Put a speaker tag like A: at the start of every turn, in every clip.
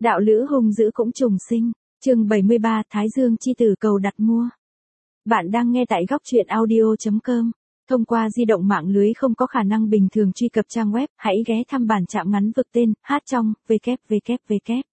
A: Đạo lữ hung dữ cũng trùng sinh. Chương 73, Thái Dương chi tử cầu đặt mua. Bạn đang nghe tại góc truyện audio.com. Thông qua di động mạng lưới không có khả năng bình thường truy cập trang web, hãy ghé thăm bản trạm ngắn vực tên hát trong www.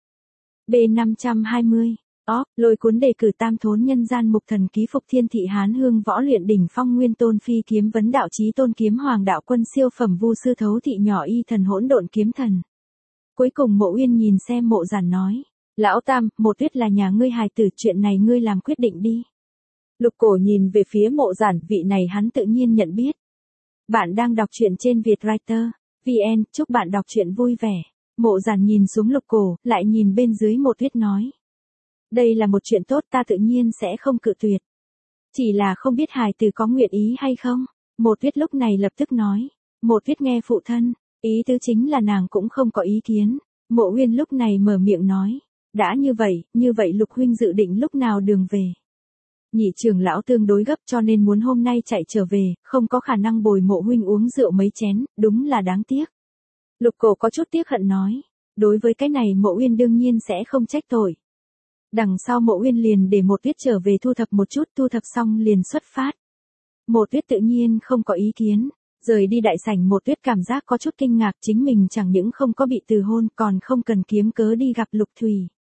A: B520. Lôi cuốn đề cử tam thốn nhân gian mục thần ký phục thiên thị Hán Hương võ luyện đỉnh phong nguyên tôn phi kiếm vấn đạo chí tôn kiếm hoàng đạo quân siêu phẩm vu sư thấu thị nhỏ y thần hỗn độn kiếm thần. Cuối cùng Mộ Uyên nhìn xem Mộ Giản nói, lão tam, một tuyết là nhà ngươi hài tử, chuyện này ngươi làm quyết định đi. Lục Cổ nhìn về phía Mộ Giản, vị này hắn tự nhiên nhận biết. Bạn đang đọc truyện trên Vietwriter VN, chúc bạn đọc truyện vui vẻ. Mộ Giản nhìn xuống Lục Cổ, lại nhìn bên dưới Mộ Tuyết nói. Đây là một chuyện tốt, ta tự nhiên sẽ không cự tuyệt. Chỉ là không biết hài tử có nguyện ý hay không. Mộ Tuyết lúc này lập tức nói. Mộ Tuyết nghe phụ thân, ý tứ chính là nàng cũng không có ý kiến. Mộ Uyên lúc này mở miệng nói. Đã như vậy Lục huynh dự định lúc nào đường về? Nhị trưởng lão tương đối gấp cho nên muốn hôm nay chạy trở về, không có khả năng bồi Mộ huynh uống rượu mấy chén, đúng là đáng tiếc. Lục Cổ có chút tiếc hận nói. Đối với cái này Mộ Uyên đương nhiên sẽ không trách tội. Đằng sau Mộ Uyên liền để Mộ Tuyết trở về thu thập một chút, thu thập xong liền xuất phát. Mộ Tuyết tự nhiên không có ý kiến. Rời đi đại sảnh Mộ Tuyết cảm giác có chút kinh ngạc, chính mình chẳng những không có bị từ hôn còn không cần kiếm cớ đi gặp Lục Thủy.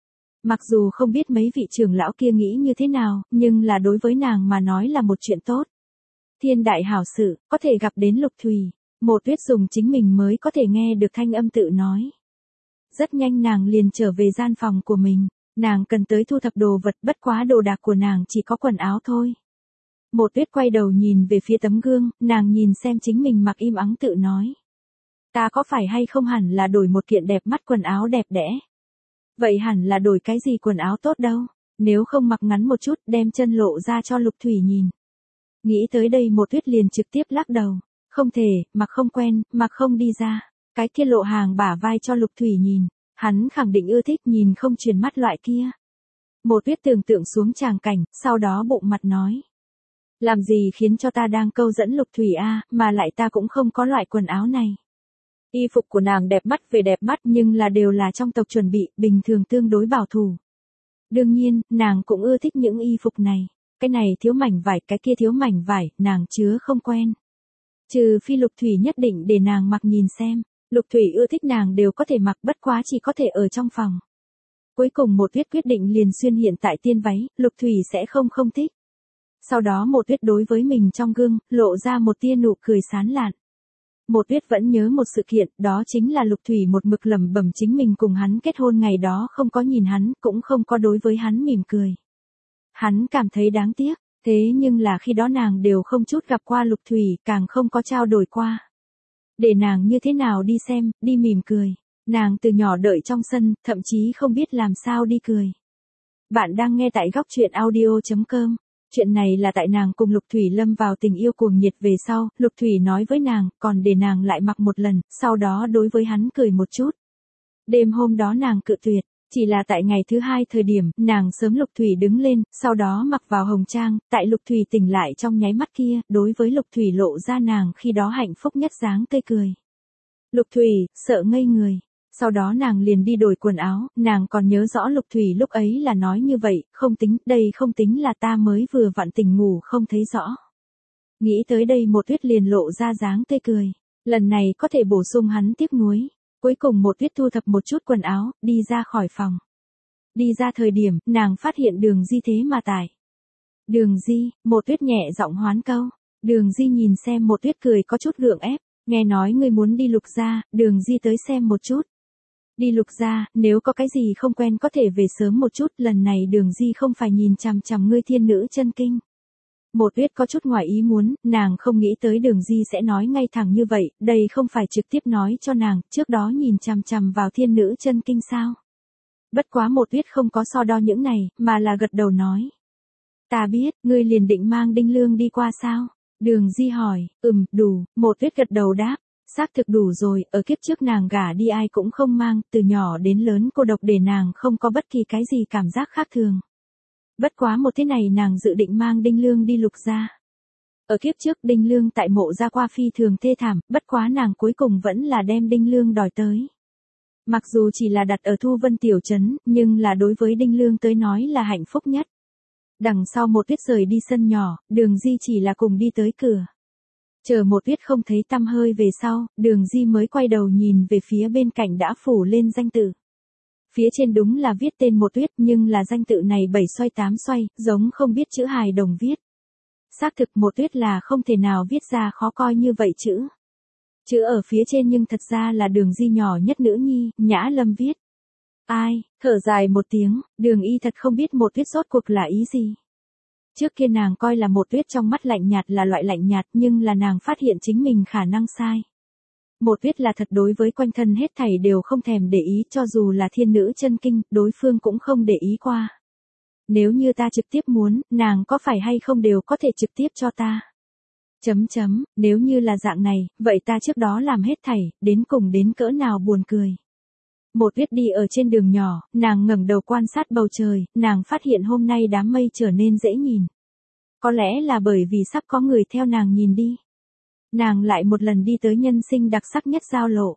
A: Mặc dù không biết mấy vị trưởng lão kia nghĩ như thế nào, nhưng là đối với nàng mà nói là một chuyện tốt. Thiên đại hảo sự, có thể gặp đến Lục Thủy. Mộ Tuyết dùng chính mình mới có thể nghe được thanh âm tự nói. Rất nhanh nàng liền trở về gian phòng của mình. Nàng cần tới thu thập đồ vật, bất quá đồ đạc của nàng chỉ có quần áo thôi. Mộ Tuyết quay đầu nhìn về phía tấm gương, nàng nhìn xem chính mình mặc im ắng tự nói. Ta có phải hay không hẳn là đổi một kiện đẹp mắt quần áo đẹp đẽ? Vậy hẳn là đổi cái gì quần áo tốt đâu, nếu không mặc ngắn một chút đem chân lộ ra cho Lục Thủy nhìn. Nghĩ tới đây Mộ Tuyết liền trực tiếp lắc đầu. Không thể, mặc không quen, mặc không đi ra. Cái kia lộ hàng bả vai cho Lục Thủy nhìn. Hắn khẳng định ưa thích nhìn không chuyển mắt loại kia. Mộ Tuyết tưởng tượng xuống tràng cảnh, sau đó bụng mặt nói. Làm gì khiến cho ta đang câu dẫn Lục Thủy a, mà lại ta cũng không có loại quần áo này. Y phục của nàng đẹp mắt về đẹp mắt nhưng là đều là trong tộc chuẩn bị, bình thường tương đối bảo thủ. Đương nhiên, nàng cũng ưa thích những y phục này. Cái này thiếu mảnh vải, cái kia thiếu mảnh vải, nàng chứa không quen. Trừ phi Lục Thủy nhất định để nàng mặc nhìn xem. Lục Thủy ưa thích nàng đều có thể mặc, bất quá chỉ có thể ở trong phòng. Cuối cùng Mộ Tuyết quyết định liền xuyên hiện tại tiên váy, Lục Thủy sẽ không thích. Sau đó Mộ Tuyết đối với mình trong gương, lộ ra một tia nụ cười sán lạn. Mộ Tuyết vẫn nhớ một sự kiện, đó chính là Lục Thủy một mực lẩm bẩm chính mình cùng hắn kết hôn ngày đó không có nhìn hắn, cũng không có đối với hắn mỉm cười. Hắn cảm thấy đáng tiếc, thế nhưng là khi đó nàng đều không chút gặp qua Lục Thủy, càng không có trao đổi qua. Để nàng như thế nào đi xem, đi mỉm cười. Nàng từ nhỏ đợi trong sân, thậm chí không biết làm sao đi cười. Bạn đang nghe tại góc truyện audio.com. Chuyện này là tại nàng cùng Lục Thủy lâm vào tình yêu cuồng nhiệt về sau, Lục Thủy nói với nàng, còn để nàng lại mặc một lần, sau đó đối với hắn cười một chút. Đêm hôm đó nàng cự tuyệt, chỉ là tại ngày thứ hai thời điểm, nàng sớm Lục Thủy đứng lên, sau đó mặc vào hồng trang, tại Lục Thủy tỉnh lại trong nháy mắt kia, đối với Lục Thủy lộ ra nàng khi đó hạnh phúc nhất dáng tươi cười. Lục Thủy, sợ ngây người. Sau đó nàng liền đi đổi quần áo, nàng còn nhớ rõ Lục Thủy lúc ấy là nói như vậy, không tính, đây không tính là ta mới vừa vặn tỉnh ngủ không thấy rõ. Nghĩ tới đây Mộ Tuyết liền lộ ra dáng tươi cười, lần này có thể bổ sung hắn tiếc nuối. Cuối cùng Mộ Tuyết thu thập một chút quần áo, đi ra khỏi phòng. Đi ra thời điểm, nàng phát hiện Đường Di thế mà tại. Đường Di, Mộ Tuyết nhẹ giọng hoán câu. Đường Di nhìn xem Mộ Tuyết cười có chút gượng ép, nghe nói ngươi muốn đi Lục gia, Đường Di tới xem một chút. Đi Lục gia, nếu có cái gì không quen có thể về sớm một chút, lần này Đường Di không phải nhìn chằm chằm ngươi thiên nữ chân kinh. Mộ Tuyết có chút ngoài ý muốn, nàng không nghĩ tới Đường Di sẽ nói ngay thẳng như vậy, đây không phải trực tiếp nói cho nàng, trước đó nhìn chằm chằm vào thiên nữ chân kinh sao. Bất quá Mộ Tuyết không có so đo những này, mà là gật đầu nói. Ta biết, ngươi liền định mang Đinh Lương đi qua sao? Đường Di hỏi, đủ, Mộ Tuyết gật đầu đáp. Xác thực đủ rồi, ở kiếp trước nàng gả đi ai cũng không mang, từ nhỏ đến lớn cô độc để nàng không có bất kỳ cái gì cảm giác khác thường. Bất quá một thế này nàng dự định mang Đinh Lương đi Lục gia. Ở kiếp trước Đinh Lương tại Mộ gia qua phi thường thê thảm, bất quá nàng cuối cùng vẫn là đem Đinh Lương đòi tới. Mặc dù chỉ là đặt ở Thu Vân tiểu trấn, nhưng là đối với Đinh Lương tới nói là hạnh phúc nhất. Đằng sau Một Tuyết rời đi sân nhỏ, Đường Di chỉ là cùng đi tới cửa. Chờ Một Tuyết không thấy tăm hơi về sau, Đường Di mới quay đầu nhìn về phía bên cạnh đã phủ lên danh tự. Phía trên đúng là viết tên Một Tuyết, nhưng là danh tự này 7 xoay 8 xoay, giống không biết chữ hài đồng viết. Xác thực Một Tuyết là không thể nào viết ra khó coi như vậy chữ. Chữ ở phía trên nhưng thật ra là Đường Di nhỏ nhất nữ nhi, Nhã Lâm viết. Ai, thở dài một tiếng, Đường Y thật không biết Một Tuyết rốt cuộc là ý gì. Trước kia nàng coi là Một Tuyết trong mắt lạnh nhạt là loại lạnh nhạt, nhưng là nàng phát hiện chính mình khả năng sai. Một Tuyết là thật đối với quanh thân hết thảy đều không thèm để ý, cho dù là thiên nữ chân kinh, đối phương cũng không để ý qua. Nếu như ta trực tiếp muốn, nàng có phải hay không đều có thể trực tiếp cho ta. Nếu như là dạng này, vậy ta trước đó làm hết thảy, đến cùng đến cỡ nào buồn cười. Một Tuyết đi ở trên đường nhỏ, nàng ngẩng đầu quan sát bầu trời, nàng phát hiện hôm nay đám mây trở nên dễ nhìn. Có lẽ là bởi vì sắp có người theo nàng nhìn đi. Nàng lại một lần đi tới nhân sinh đặc sắc nhất giao lộ.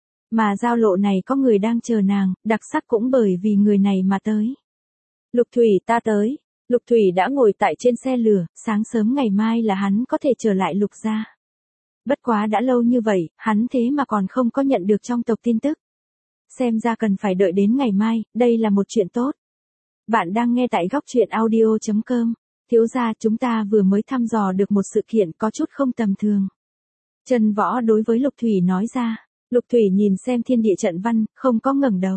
A: Mà giao lộ này có người đang chờ nàng, đặc sắc cũng bởi vì người này mà tới. Lục Thủy ta tới. Lục Thủy đã ngồi tại trên xe lửa, sáng sớm ngày mai là hắn có thể trở lại Lục gia. Bất quá đã lâu như vậy, hắn thế mà còn không có nhận được trong tộc tin tức. Xem ra cần phải đợi đến ngày mai, đây là một chuyện tốt. Bạn đang nghe tại góc truyện audio.com. Thiếu gia, chúng ta vừa mới thăm dò được một sự kiện có chút không tầm thường. Trần Võ đối với Lục Thủy nói ra. Lục Thủy nhìn xem thiên địa trận văn, không có ngẩng đầu.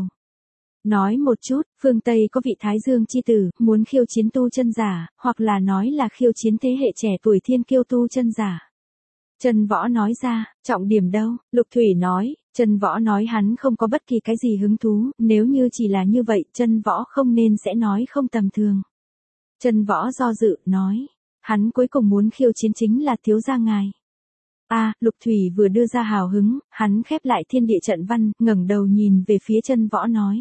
A: Nói một chút, phương Tây có vị Thái Dương chi tử, muốn khiêu chiến tu chân giả, hoặc là nói là khiêu chiến thế hệ trẻ tuổi thiên kiêu tu chân giả. Trần Võ nói ra, trọng điểm đâu? Lục Thủy nói, Trần Võ nói hắn không có bất kỳ cái gì hứng thú, nếu như chỉ là như vậy, Trần Võ không nên sẽ nói không tầm thường. Trần Võ do dự, nói, hắn cuối cùng muốn khiêu chiến chính là thiếu gia ngài. Lục Thủy vừa đưa ra hào hứng, hắn khép lại thiên địa trận văn, ngẩng đầu nhìn về phía Trần Võ nói.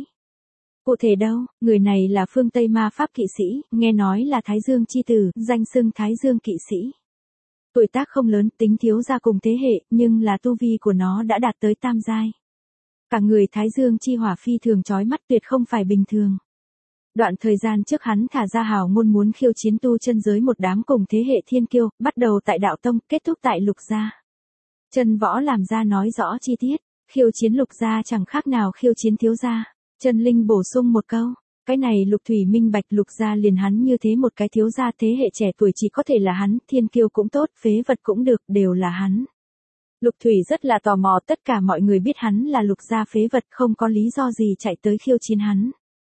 A: Cụ thể đâu, người này là phương Tây ma pháp kỵ sĩ, nghe nói là Thái Dương chi tử, danh xưng Thái Dương kỵ sĩ. Tuổi tác không lớn, tính thiếu gia cùng thế hệ, nhưng là tu vi của nó đã đạt tới tam giai. Cả người Thái Dương chi hỏa phi thường chói mắt, tuyệt không phải bình thường. Đoạn thời gian trước hắn thả ra hào ngôn muốn khiêu chiến tu chân giới một đám cùng thế hệ thiên kiêu, bắt đầu tại đạo tông, kết thúc tại Lục gia. Trần Võ làm ra nói rõ chi tiết, khiêu chiến Lục gia chẳng khác nào khiêu chiến thiếu gia. Trần Linh bổ sung một câu, cái này Lục Thủy minh bạch Lục gia liền hắn như thế một cái thiếu gia thế hệ trẻ tuổi chỉ có thể là hắn, thiên kiêu cũng tốt, phế vật cũng được, đều là hắn. Lục Thủy rất là tò mò, tất cả mọi người biết hắn là Lục gia phế vật, không có lý do gì chạy tới khiêu chiến hắn.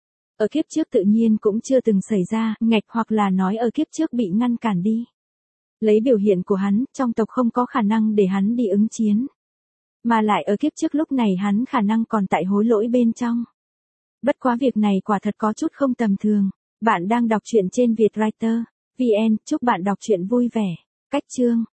A: Ở kiếp trước tự nhiên cũng chưa từng xảy ra, ngạch hoặc là nói ở kiếp trước bị ngăn cản đi. Lấy biểu hiện của hắn, trong tộc không có khả năng để hắn đi ứng chiến. Mà lại ở kiếp trước lúc này hắn khả năng còn tại hối lỗi bên trong. Bất quá việc này quả thật có chút không tầm thường. Bạn đang đọc truyện trên Vietwriter.vn, chúc bạn đọc truyện vui vẻ. Cách chương